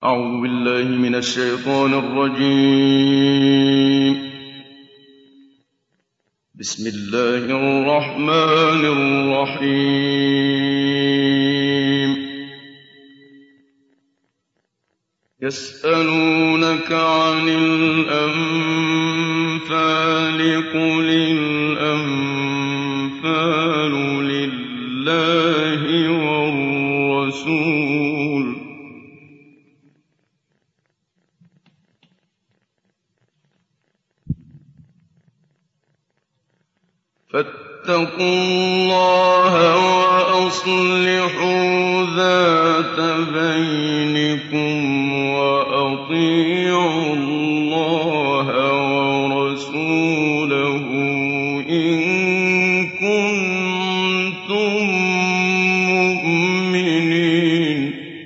أعوذ بالله من الشيطان الرجيم. بسم الله الرحمن الرحيم. يسألونك عن الأنفال قل الأنفال لله والرسول فاتقوا الله وأصلحوا ذات بينكم وأطيعوا الله ورسوله إن كنتم مؤمنين.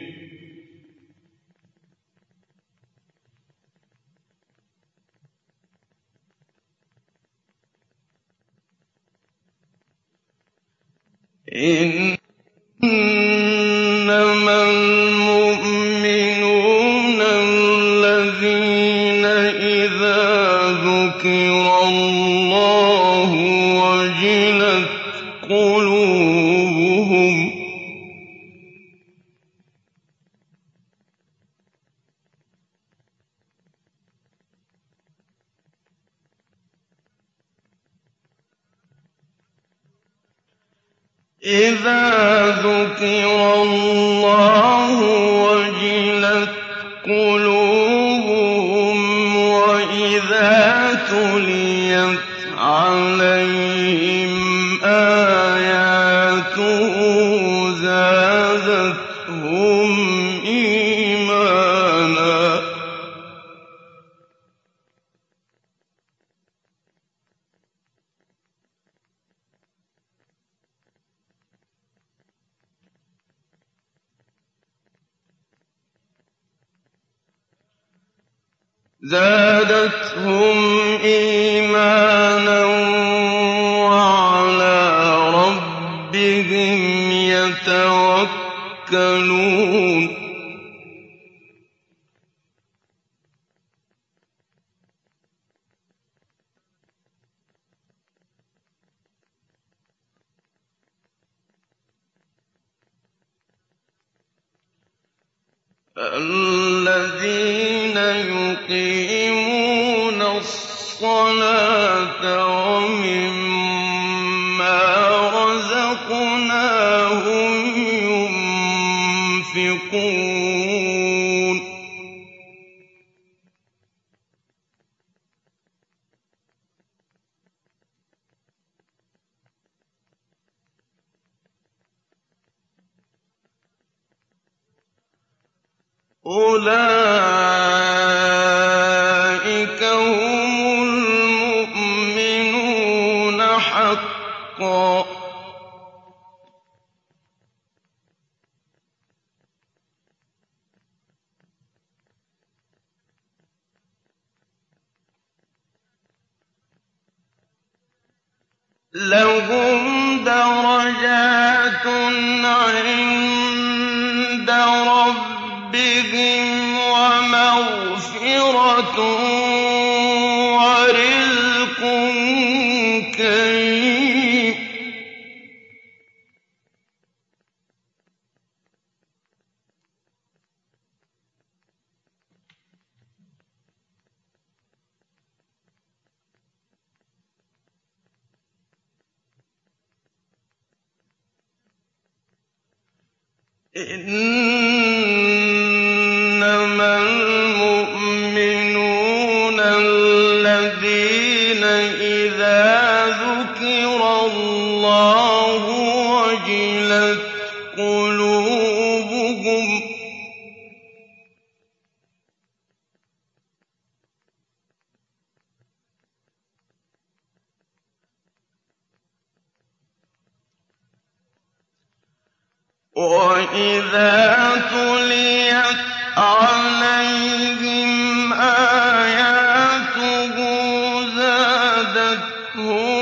إنما المؤمنون الذين إذا ذكر الله وجلت قلوبهم وإذا تليت عليهم آياته زادتهم إيمانا. وعلى ربهم يتوكلون. الذين يقيمون الصلاة ومما رزقناهم ينفقون. أولئك هم المؤمنون حقا. لهم درجات عند ربهم ومغفرة ورزق كريم. إنما المؤمنون الذين إذا ذكر الله وجلت قلوبهم وإذا تليت عليهم آياته زادتهم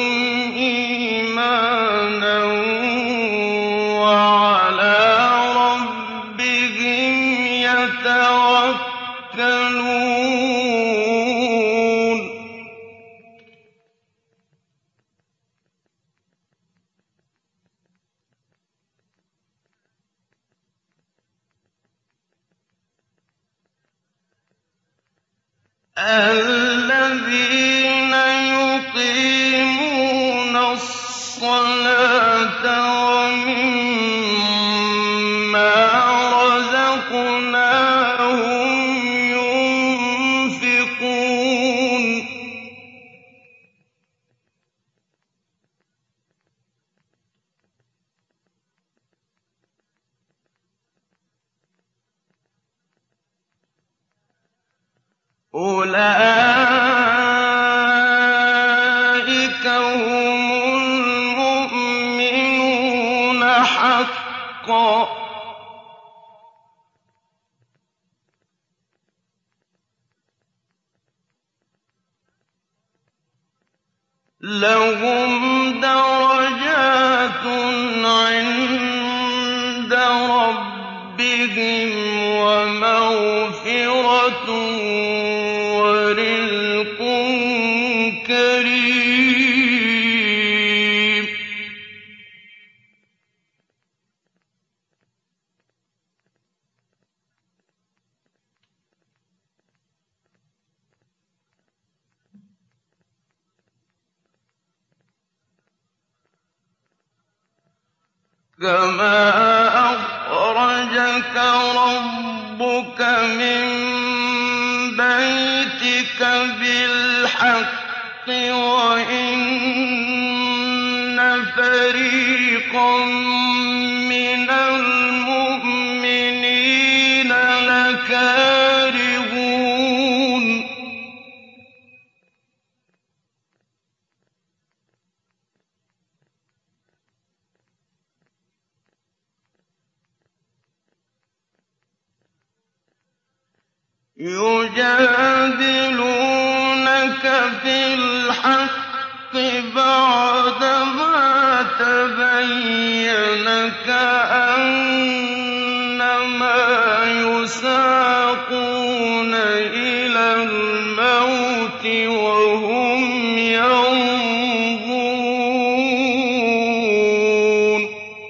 إيمانا وعلى ربهم يتوكلون. يَتَوَكَّلُونَ الَّذِينَ يُقِيمُونَ الصَّلَاةَ وَمِمَّا رَزَقْنَاهُمْ يُنفِقُونَ أُولَٰئِكَ هُمُ الْمُؤْمِنُونَ حَقًّا ۚ لَهُمْ دَرَجَاتٌ عِندَ رَبِّهِمْ وَمَغْفِرَةٌ وَرِزْقٌ كَرِيمٌ كَمَا أَخْرَجَكَ رَبُّكَ مِن بَيْتِكَ بِالْحَقِّ وَإِنَّ فَرِيقًا مِّنَ الْمُؤْمِنِينَ لَكَارِهُونَ يُجَادِلُونَكَ فِي الْحَقِّ بَعْدَمَا تَبَيَّنَ كَأَنَّمَا يُسَاقُونَ إِلَى الْمَوْتِ وَهُمْ يَنظُرُونَ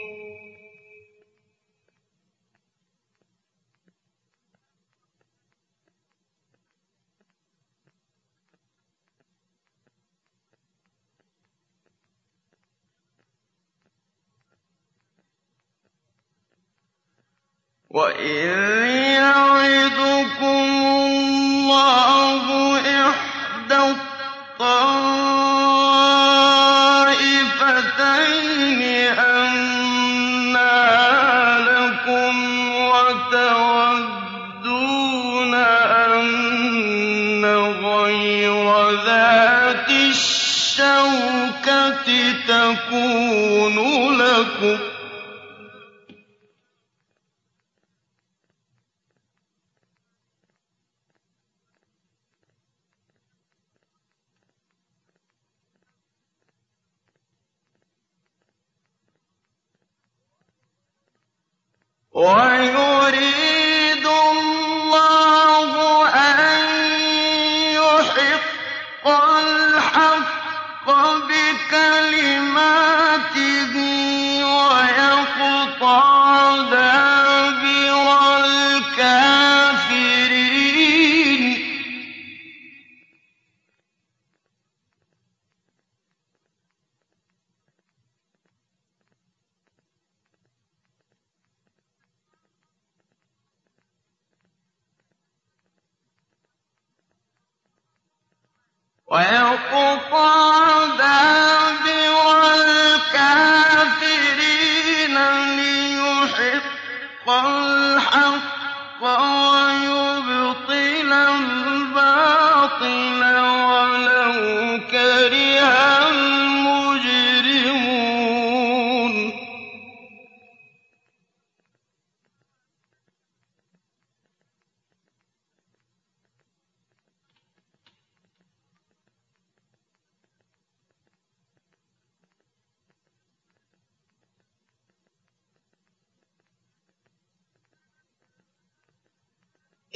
وَإِذْ يَعِدُكُمُ اللَّهُ إِحْدَى الطَّائِفَتَيْنِ أَنَّهَا لَكُمْ وَتَوَدُّونَ أَنَّ غَيْرَ ذَاتِ الشَّوْكَةِ تَكُونُ لَكُمْ وَيُرِيدُ اللَّهُ أَن يُحِقَّ الْحَقَّ بِكَلِمَاتِهِ وَيَقْطَعَ دَابِرَ الْكَافِرِينَ لِيُحِقَّ الْحَقَّ وَيُبْطِلَ الْبَاطِلَ وَلَوْ كَرِهَ الْمُجْرِمُونَ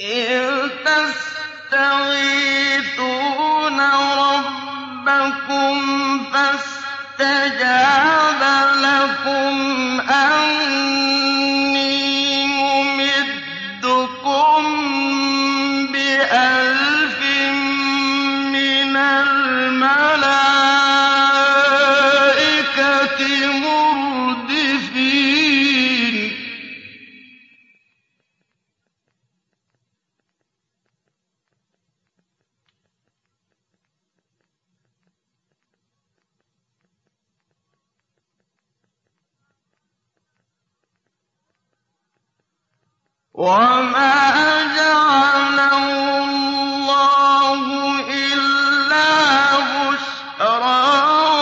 إِذْ تَسْتَغِيثُونَ رَبَّكُمْ فَاسْتَجَابَ لَكُمْ أَنِّي مُمِدُّكُم بِأَلْفٍ مِّنَ الْمَلَائِكَةِ مُرْدِفِينَ وَمَا جَعَلَهُ اللَّهُ إِلَّا بُشْرَىٰ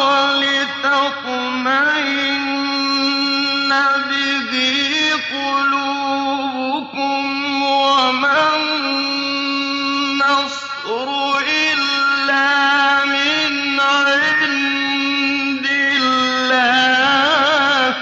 وَلِتَطْمَئِنَّ بِهِ قُلُوبُكُمْ ۚ وَمَا النَّصْرُ إِلَّا مِنْ عِندِ اللَّهِ ۚ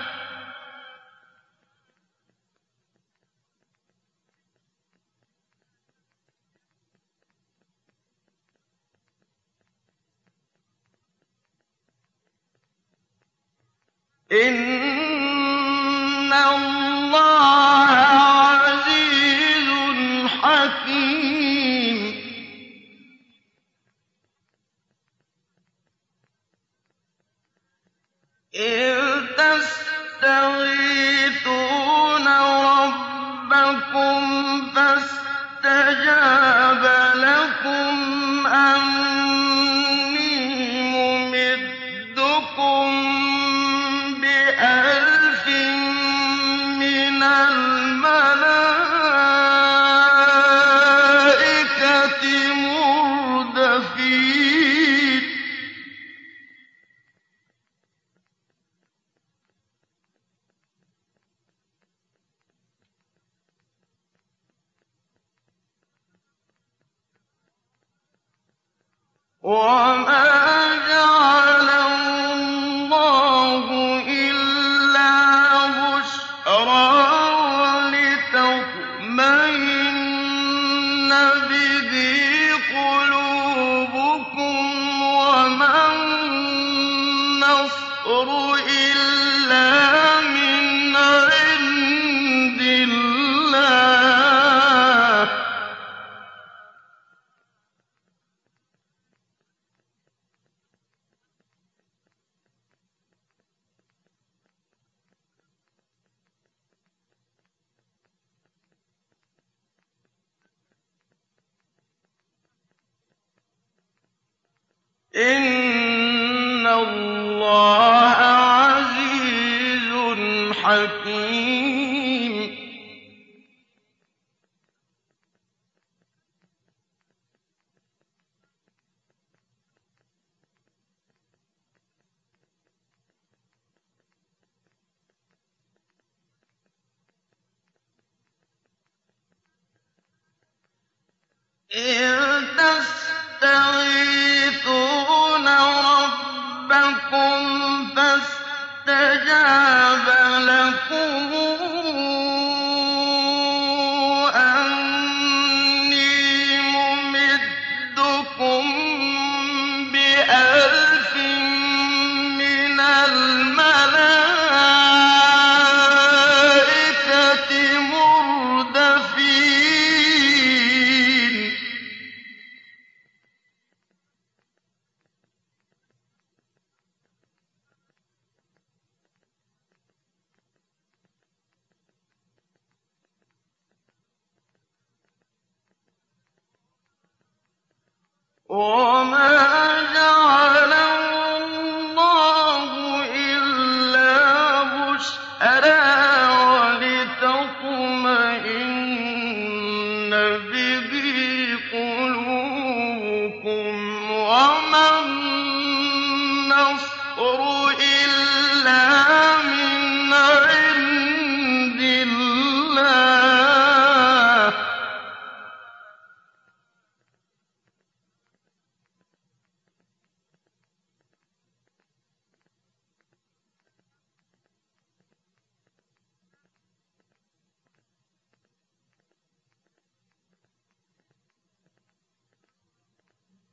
إِنَّ اللَّهَ عَزِيزٌ حَكِيمٌ. إِذْ تَسْتَغِيثُونَ رَبَّكُمْ فَاسْتَجَابَ لَكُمْ أَنِّي مُمِدُّكُم بِأَلْفٍ مِّنَ الْمَلَائِكَةِ مُرْدِفِينَ وَمَا جَعَلَهُ اللَّهُ إِلَّا بُشْرَىٰ وَلِتَطْمَئِنَّ بِهِ قُلُوبُكُمْ ۚ وَمَا النَّصْرُ إِلَّا مِنْ عِندِ اللَّهِ ۚ إِنَّ اللَّهَ عَزِيزٌ حَكِيمٌ. إِذْ تَسْتَغِيثُونَ رَبَّكُمْ فَاسْتَجَابَ لَكُمْ أَنِّي مُمِدُّكُم بِأَلْفٍ مِّنَ الْمَلَائِكَةِ مُرْدِفِينَ وَمَا جَعَلَهُ اللَّهُ إِلَّا بُشْرَىٰ وَلِتَطْمَئِنَّ بِهِ قُلُوبُكُمْ ۚ وَمَا النَّصْرُ إِلَّا مِنْ عِندِ اللَّهِ ۚ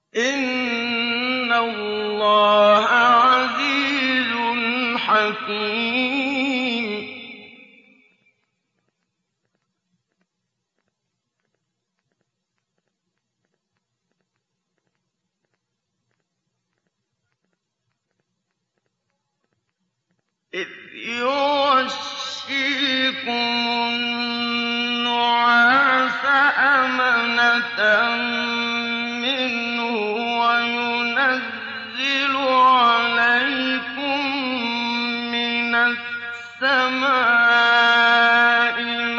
إِنَّ اللَّهَ عَزِيزٌ حَكِيمٌ. إِذْ يُغَشِّيكُمُ النُّعَاسَ أَمَنَةً مِّنْهُ وَيُنَزِّلُ عَلَيْكُم مِّنَ السَّمَاءِ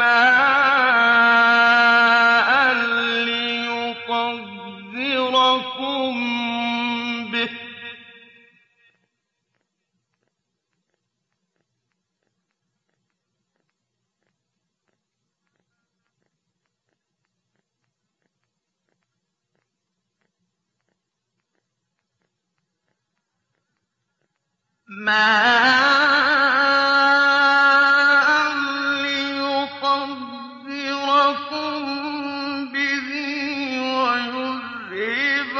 مَاءً لِّيُطَهِّرَكُم بِهِ ۗ وَيُذْهِبَ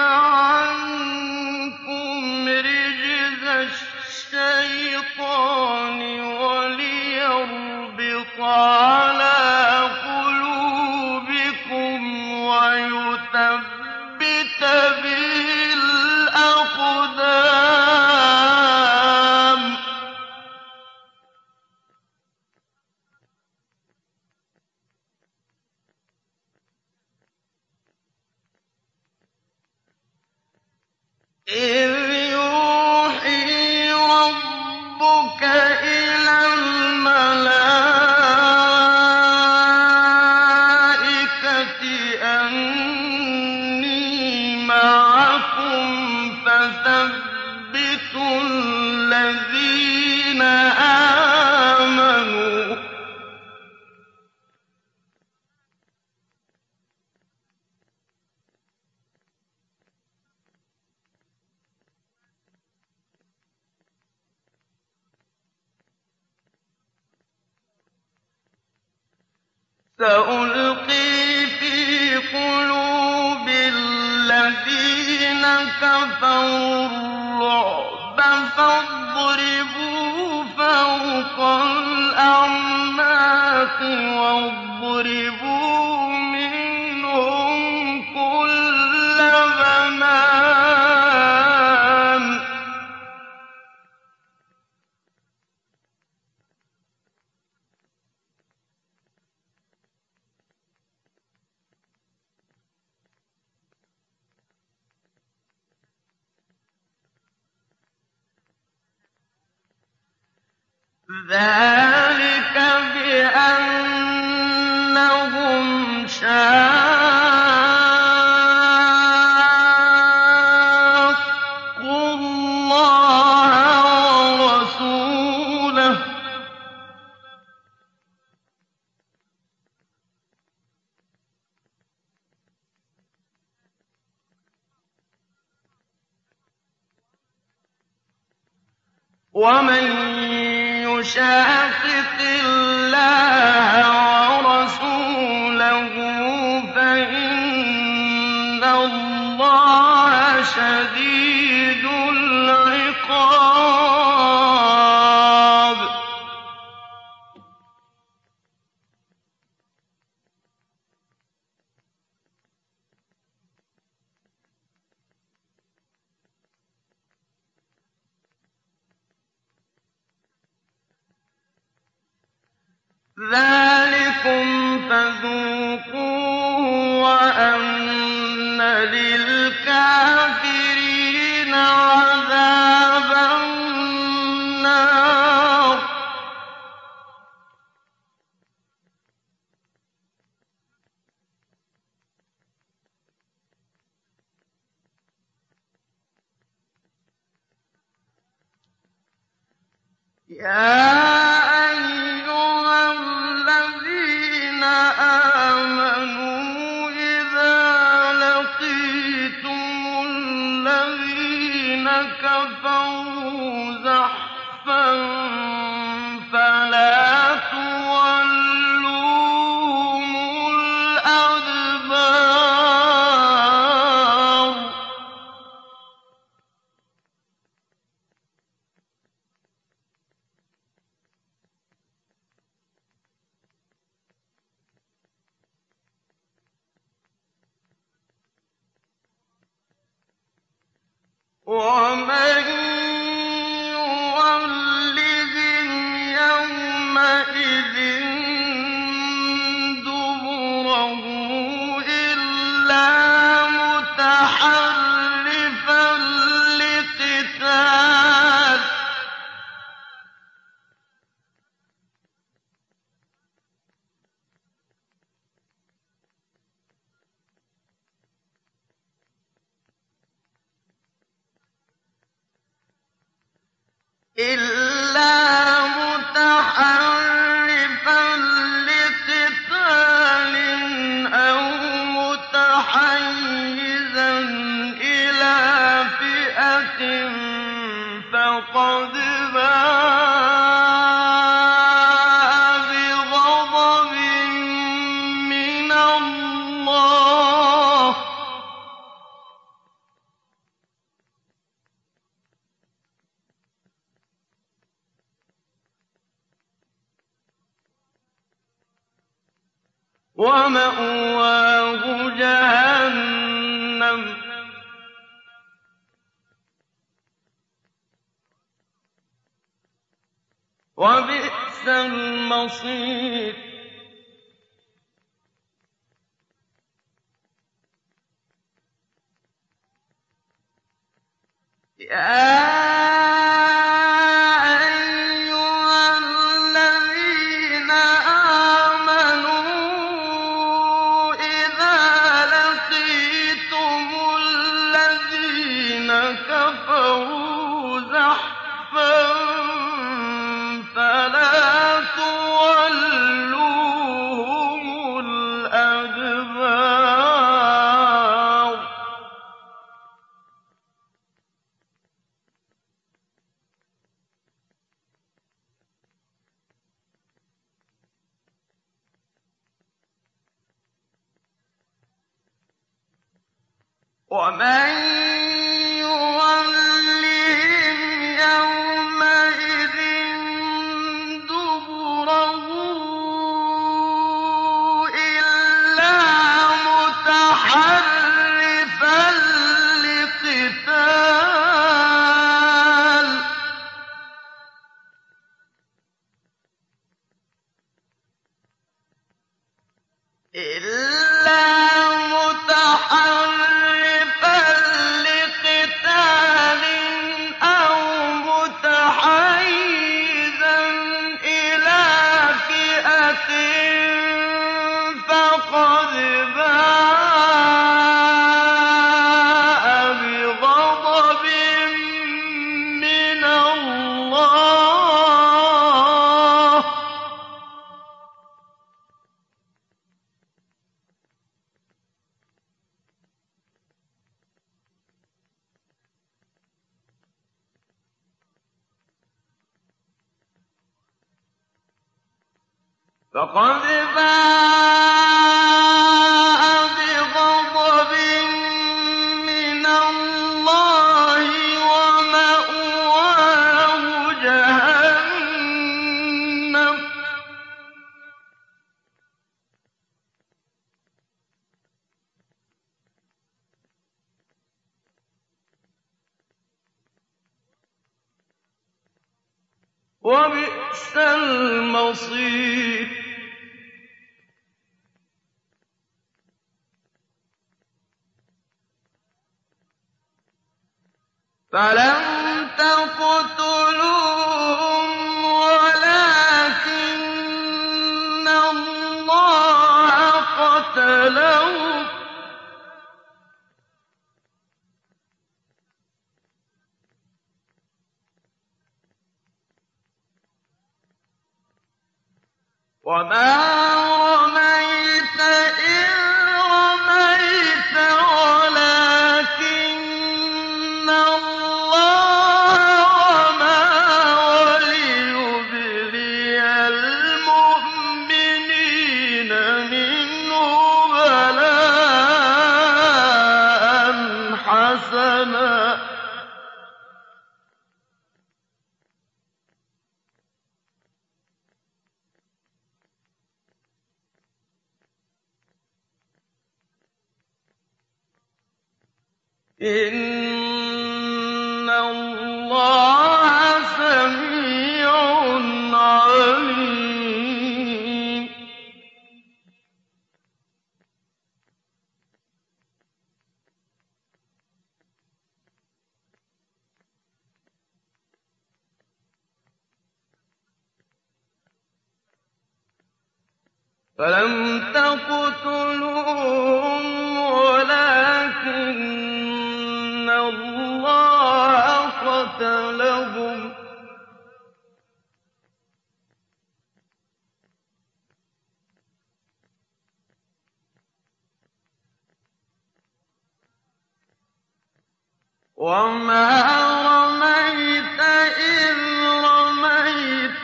عَنكُمْ رِجْزَ الشَّيْطَانِ وَلِيَرْبِطَ عَلَىٰ قُلُوبِكُمْ وَيُثَبِّتَ بِهِ الْأَقْدَامَ. إِذْ يُوحِي رَبُّكَ إِلَى الْمَلَائِكَةِ أَنِّي مَعَكُمْ فَثَبِّتُوا الَّذِينَ آمَنُوا ۚ سَأُلْقِي فِي قُلُوبِ الَّذِينَ كَفَرُوا الرُّعْبَ فَاضْرِبُوا فَوْقَ الْأَعْنَاقِ وَاضْرِبُوا مِنْهُمْ كُلَّ بَنَانٍ. ذَٰلِكَ بِأَنَّهُمْ شَاقُّوا اللَّهَ وَرَسُولَهُ ۚ وَمَن يُشَاقِقِ اللَّهَ وَرَسُولَهُ فَإِنَّ اللَّهَ شَدِيدُ الْعِقَابِ. ذَٰلِكُمْ فَذُوقُوهُ وَأَنَّ لِلْكَافِرِينَ عَذَابَ النَّارِ. يَا أَيُّهَا الَّذِينَ آمَنُوا إِذَا لَقِيتُمُ الَّذِينَ كَفَرُوا زَحْفًا فَلَا تُوَلُّوهُمُ الْأَدْبَارَ. وَمَن يُوَلِّهِمْ يَوْمَئِذٍ دُبُرَهُ إِلَّا مُتَحَرِّفًا لِّقِتَالٍ أَوْ مُتَحَيِّزًا إِلَىٰ فِئَةٍ فَقَدْ بَاءَ بِغَضَبٍ مِّنَ اللَّهِ وَمَأْوَاهُ جَهَنَّمُ ۖ وَبِئْسَ الْمَصِيرُ كَفَرُوا زَحْفًا فَلَا تُوَلُّوهُمُ الْأَدْبَارَ وَمَن يُوَلِّهِمْ يَوْمَئِذٍ دُبُرَهُ إِلَّا مُتَحَرِّفًا لِّقِتَالٍ أَوْ مُتَحَيِّزًا إِلَىٰ فِئَةٍ فَقَدْ بَاءَ بِغَضَبٍ مِّنَ اللَّهِ فقد باء بغضب من الله ومأواه جهنم وبئس المصير فلم تقتلوهم ولكن الله قتلهم وما رميت إذ رميت ولكن الله رمى وليبلي المؤمنين منه بلاء حسنا إِنَّ فَلَمْ تَقْتُلُوهُمْ وَلَٰكِنَّ اللَّهَ قَتَلَهُمْ ۚ وَمَا رَمَيْتَ إِذْ رَمَيْتَ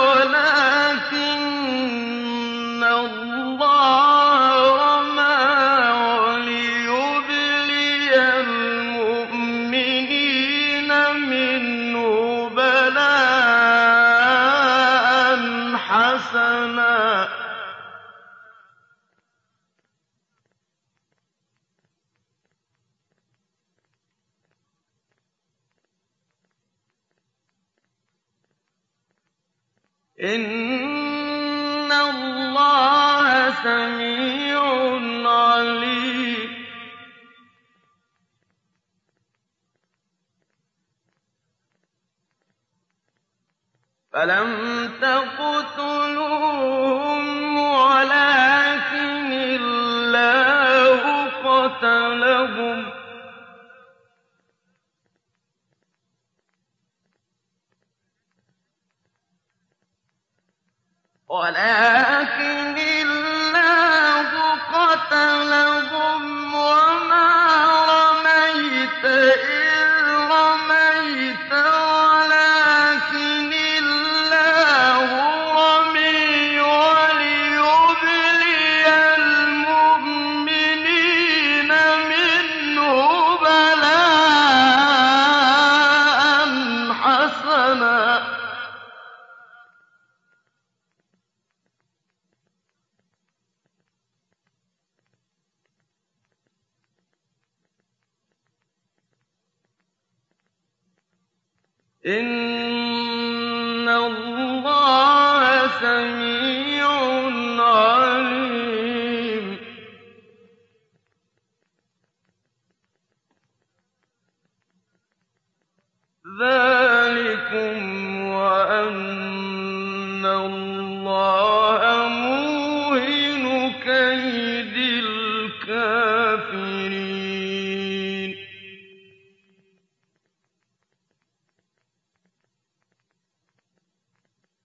وَلَٰكِنَّ اللَّهَ رَمَىٰ وَلِيُبْلِيَ الْمُؤْمِنِينَ مِنْهُ بَلَاءً حَسَنًا ۚ إِنَّ اللَّهَ سَمِيعٌ عَلِيمٌ. فَلَمْ تَقْتُلُوهُمْ وَلَٰكِنِ اللَّهُ قَتَلَهُمْ ۚ وَمَا رَمَيْتَ إِذْ رَمَيْتَ وَلَٰكِنِ اللَّهُ رَمِيَ وَلِيُبْلِيَ الْمُؤْمِنِينَ مِنْهُ بَلَاءً حَسَنًا ۚ إِنَّ اللَّهَ سَمِيعٌ عَلِيمٌ. ذَٰلِكُمْ